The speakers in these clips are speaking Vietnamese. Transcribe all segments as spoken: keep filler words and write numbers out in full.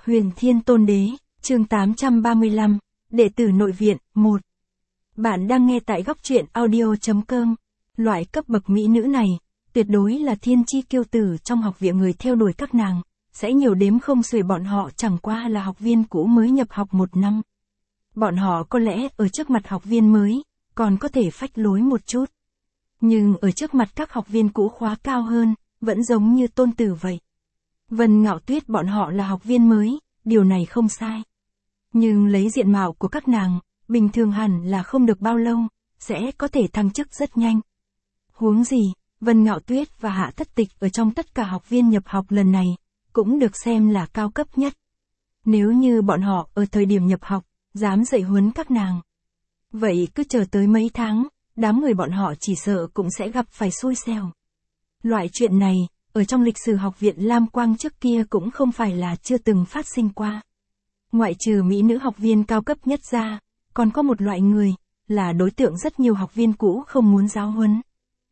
Huyền Thiên Tôn Đế, chương tám trăm ba mươi lăm, Đệ tử nội viện, một. Bạn đang nghe tại góc truyện audio chấm com. Loại cấp bậc mỹ nữ này, tuyệt đối là thiên chi kiêu tử trong học viện, người theo đuổi các nàng, sẽ nhiều đếm không xuể. Bọn họ chẳng qua là học viên cũ mới nhập học một năm. Bọn họ có lẽ ở trước mặt học viên mới, còn có thể phách lối một chút. Nhưng ở trước mặt các học viên cũ khóa cao hơn, vẫn giống như tôn tử vậy. Vân Ngạo Tuyết bọn họ là học viên mới, điều này không sai. Nhưng lấy diện mạo của các nàng, bình thường hẳn là không được bao lâu, sẽ có thể thăng chức rất nhanh. Huống gì, Vân Ngạo Tuyết và Hạ Thất Tịch ở trong tất cả học viên nhập học lần này, cũng được xem là cao cấp nhất. Nếu như bọn họ ở thời điểm nhập học, dám dạy huấn các nàng. Vậy cứ chờ tới mấy tháng, đám người bọn họ chỉ sợ cũng sẽ gặp phải xui xẻo. Loại chuyện này, ở trong lịch sử học viện Lam Quang trước kia cũng không phải là chưa từng phát sinh qua. Ngoại trừ mỹ nữ học viên cao cấp nhất ra, còn có một loại người, là đối tượng rất nhiều học viên cũ không muốn giáo huấn.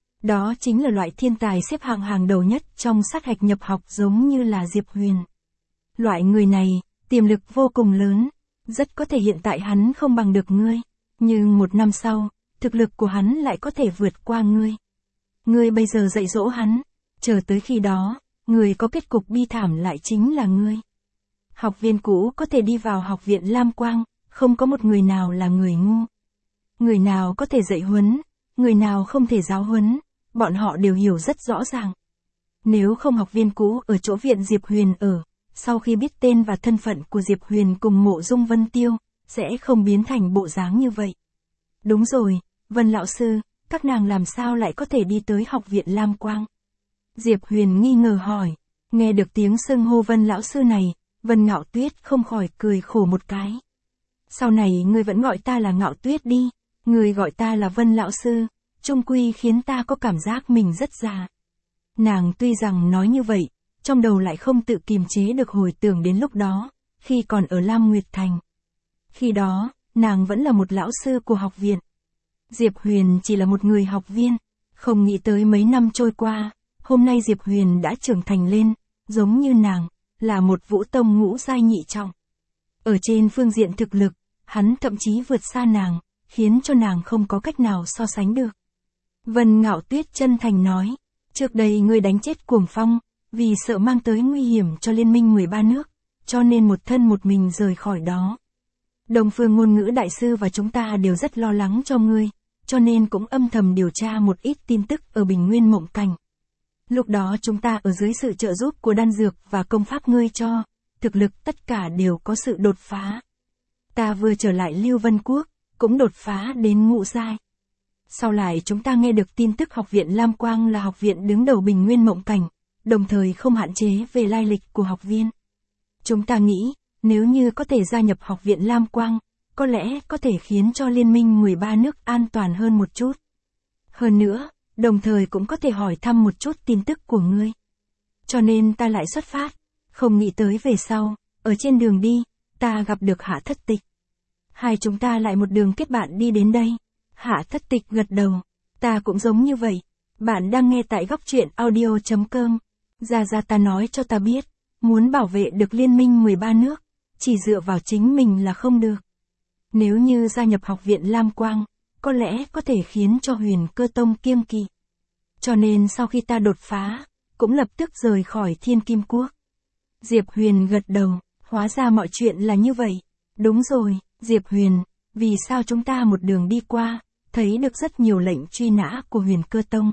Đó chính là loại thiên tài xếp hạng hàng đầu nhất trong sát hạch nhập học, giống như là Diệp Huyền. Loại người này, tiềm lực vô cùng lớn, rất có thể hiện tại hắn không bằng được ngươi, nhưng một năm sau, thực lực của hắn lại có thể vượt qua ngươi. Ngươi bây giờ dạy dỗ hắn, chờ tới khi đó, người có kết cục bi thảm lại chính là ngươi. Học viên cũ có thể đi vào học viện Lam Quang, không có một người nào là người ngu. Người nào có thể dạy huấn, người nào không thể giáo huấn, bọn họ đều hiểu rất rõ ràng. Nếu không học viên cũ ở chỗ viện Diệp Huyền ở, sau khi biết tên và thân phận của Diệp Huyền cùng Mộ Dung Vân Tiêu, sẽ không biến thành bộ dáng như vậy. Đúng rồi, Vân lão sư, các nàng làm sao lại có thể đi tới học viện Lam Quang? Diệp Huyền nghi ngờ hỏi. Nghe được tiếng xưng hô Vân lão sư này, Vân Ngạo Tuyết không khỏi cười khổ một cái. Sau này ngươi vẫn gọi ta là Ngạo Tuyết đi, ngươi gọi ta là Vân lão sư, chung quy khiến ta có cảm giác mình rất già. Nàng tuy rằng nói như vậy, trong đầu lại không tự kiềm chế được hồi tưởng đến lúc đó, khi còn ở Lam Nguyệt Thành. Khi đó, nàng vẫn là một lão sư của học viện. Diệp Huyền chỉ là một người học viên, không nghĩ tới mấy năm trôi qua, hôm nay Diệp Huyền đã trưởng thành lên, giống như nàng, là một vũ tông ngũ giai nhị trọng. Ở trên phương diện thực lực, hắn thậm chí vượt xa nàng, khiến cho nàng không có cách nào so sánh được. Vân Ngạo Tuyết chân thành nói, trước đây ngươi đánh chết Cuồng Phong, vì sợ mang tới nguy hiểm cho liên minh mười ba nước, cho nên một thân một mình rời khỏi đó. Đông Phương Ngôn Ngữ đại sư và chúng ta đều rất lo lắng cho ngươi, cho nên cũng âm thầm điều tra một ít tin tức ở Bình Nguyên Mộng Cảnh. Lúc đó chúng ta ở dưới sự trợ giúp của đan dược và công pháp ngươi cho, thực lực tất cả đều có sự đột phá. Ta vừa trở lại Lưu Vân Quốc, cũng đột phá đến ngũ giai. Sau lại chúng ta nghe được tin tức học viện Lam Quang là học viện đứng đầu Bình Nguyên Mộng Cảnh, đồng thời không hạn chế về lai lịch của học viên. Chúng ta nghĩ, nếu như có thể gia nhập học viện Lam Quang, có lẽ có thể khiến cho liên minh mười ba nước an toàn hơn một chút. Hơn nữa, đồng thời cũng có thể hỏi thăm một chút tin tức của ngươi. Cho nên ta lại xuất phát, không nghĩ tới về sau, ở trên đường đi, ta gặp được Hạ Thất Tịch. Hai chúng ta lại một đường kết bạn đi đến đây. Hạ Thất Tịch gật đầu, ta cũng giống như vậy. Bạn đang nghe tại góc truyện audio chấm com. Gia Gia ta nói cho ta biết, muốn bảo vệ được liên minh mười ba nước, chỉ dựa vào chính mình là không được. Nếu như gia nhập học viện Lam Quang, có lẽ có thể khiến cho Huyền Cơ Tông kiêng kỵ. Cho nên sau khi ta đột phá, cũng lập tức rời khỏi Thiên Kim Quốc. Diệp Huyền gật đầu, hóa ra mọi chuyện là như vậy. Đúng rồi, Diệp Huyền, vì sao chúng ta một đường đi qua, thấy được rất nhiều lệnh truy nã của Huyền Cơ Tông.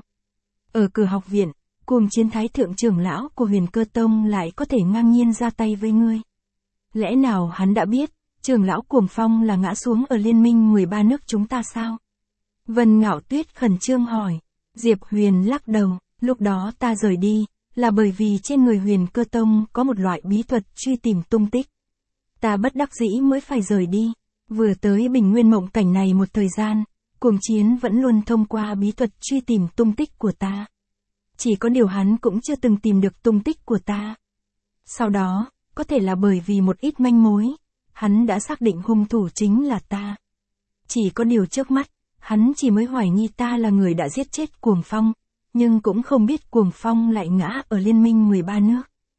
Ở cửa học viện, Cuồng Chiến Thái thượng trưởng lão của Huyền Cơ Tông lại có thể ngang nhiên ra tay với ngươi. Lẽ nào hắn đã biết, trưởng lão Cuồng Phong là ngã xuống ở liên minh mười ba nước chúng ta sao? Vân Ngạo Tuyết khẩn trương hỏi. Diệp Huyền lắc đầu, lúc đó ta rời đi, là bởi vì trên người Huyền Cơ Tông có một loại bí thuật truy tìm tung tích. Ta bất đắc dĩ mới phải rời đi. Vừa tới Bình Nguyên Mộng Cảnh này một thời gian, Cuồng Chiến vẫn luôn thông qua bí thuật truy tìm tung tích của ta. Chỉ có điều hắn cũng chưa từng tìm được tung tích của ta. Sau đó, có thể là bởi vì một ít manh mối, hắn đã xác định hung thủ chính là ta. Chỉ có điều trước mắt, hắn chỉ mới hoài nghi ta là người đã giết chết Cuồng Phong, nhưng cũng không biết Cuồng Phong lại ngã ở liên minh mười ba nước.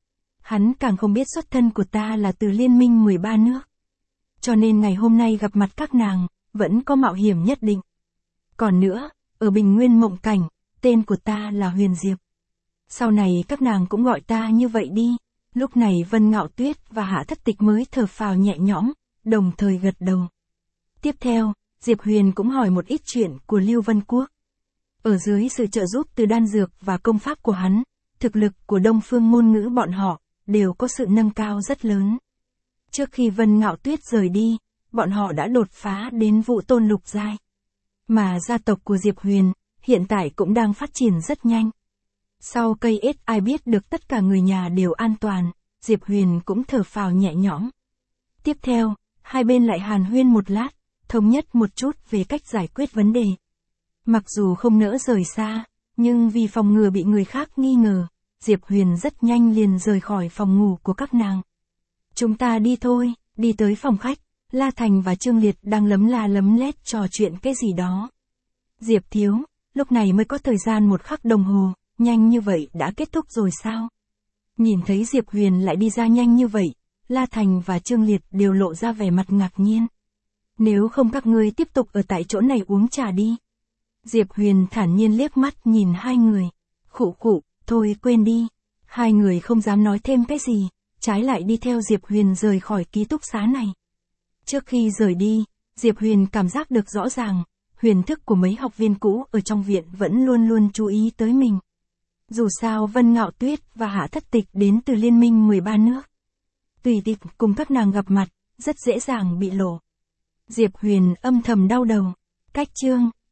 Hắn càng không biết xuất thân của ta là từ Liên minh mười ba nước. Cho nên ngày hôm nay gặp mặt các nàng, vẫn có mạo hiểm nhất định. Còn nữa, ở Bình Nguyên Mộng Cảnh, tên của ta là Huyền Diệp. Sau này các nàng cũng gọi ta như vậy đi. Lúc này Vân Ngạo Tuyết và Hạ Thất Tịch mới thở phào nhẹ nhõm, đồng thời gật đầu. Tiếp theo, Diệp Huyền cũng hỏi một ít chuyện của Lưu Vân Quốc. Ở dưới sự trợ giúp từ đan dược và công pháp của hắn, thực lực của Đông Phương ngôn ngữ bọn họ, đều có sự nâng cao rất lớn. Trước khi Vân Ngạo Tuyết rời đi, bọn họ đã đột phá đến Vũ Tôn lục giai. Mà gia tộc của Diệp Huyền, hiện tại cũng đang phát triển rất nhanh. Sau cây ít ai biết được tất cả người nhà đều an toàn, Diệp Huyền cũng thở phào nhẹ nhõm. Tiếp theo, hai bên lại hàn huyên một lát, thống nhất một chút về cách giải quyết vấn đề. Mặc dù không nỡ rời xa, nhưng vì phòng ngừa bị người khác nghi ngờ, Diệp Huyền rất nhanh liền rời khỏi phòng ngủ của các nàng. Chúng ta đi thôi, đi tới phòng khách, La Thành và Trương Liệt đang lấm la lấm lét trò chuyện cái gì đó. Diệp thiếu, lúc này mới có thời gian một khắc đồng hồ, nhanh như vậy đã kết thúc rồi sao? Nhìn thấy Diệp Huyền lại đi ra nhanh như vậy, La Thành và Trương Liệt đều lộ ra vẻ mặt ngạc nhiên. Nếu không các ngươi tiếp tục ở tại chỗ này uống trà đi. Diệp Huyền thản nhiên liếc mắt nhìn hai người. Khụ khụ, thôi quên đi. Hai người không dám nói thêm cái gì, trái lại đi theo Diệp Huyền rời khỏi ký túc xá này. Trước khi rời đi, Diệp Huyền cảm giác được rõ ràng, huyền thức của mấy học viên cũ ở trong viện vẫn luôn luôn chú ý tới mình. Dù sao Vân Ngạo Tuyết và Hạ Thất Tịch đến từ Liên minh mười ba nước. Tùy tiện cùng các nàng gặp mặt, rất dễ dàng bị lộ. Diệp Huyền âm thầm đau đầu. Cách chương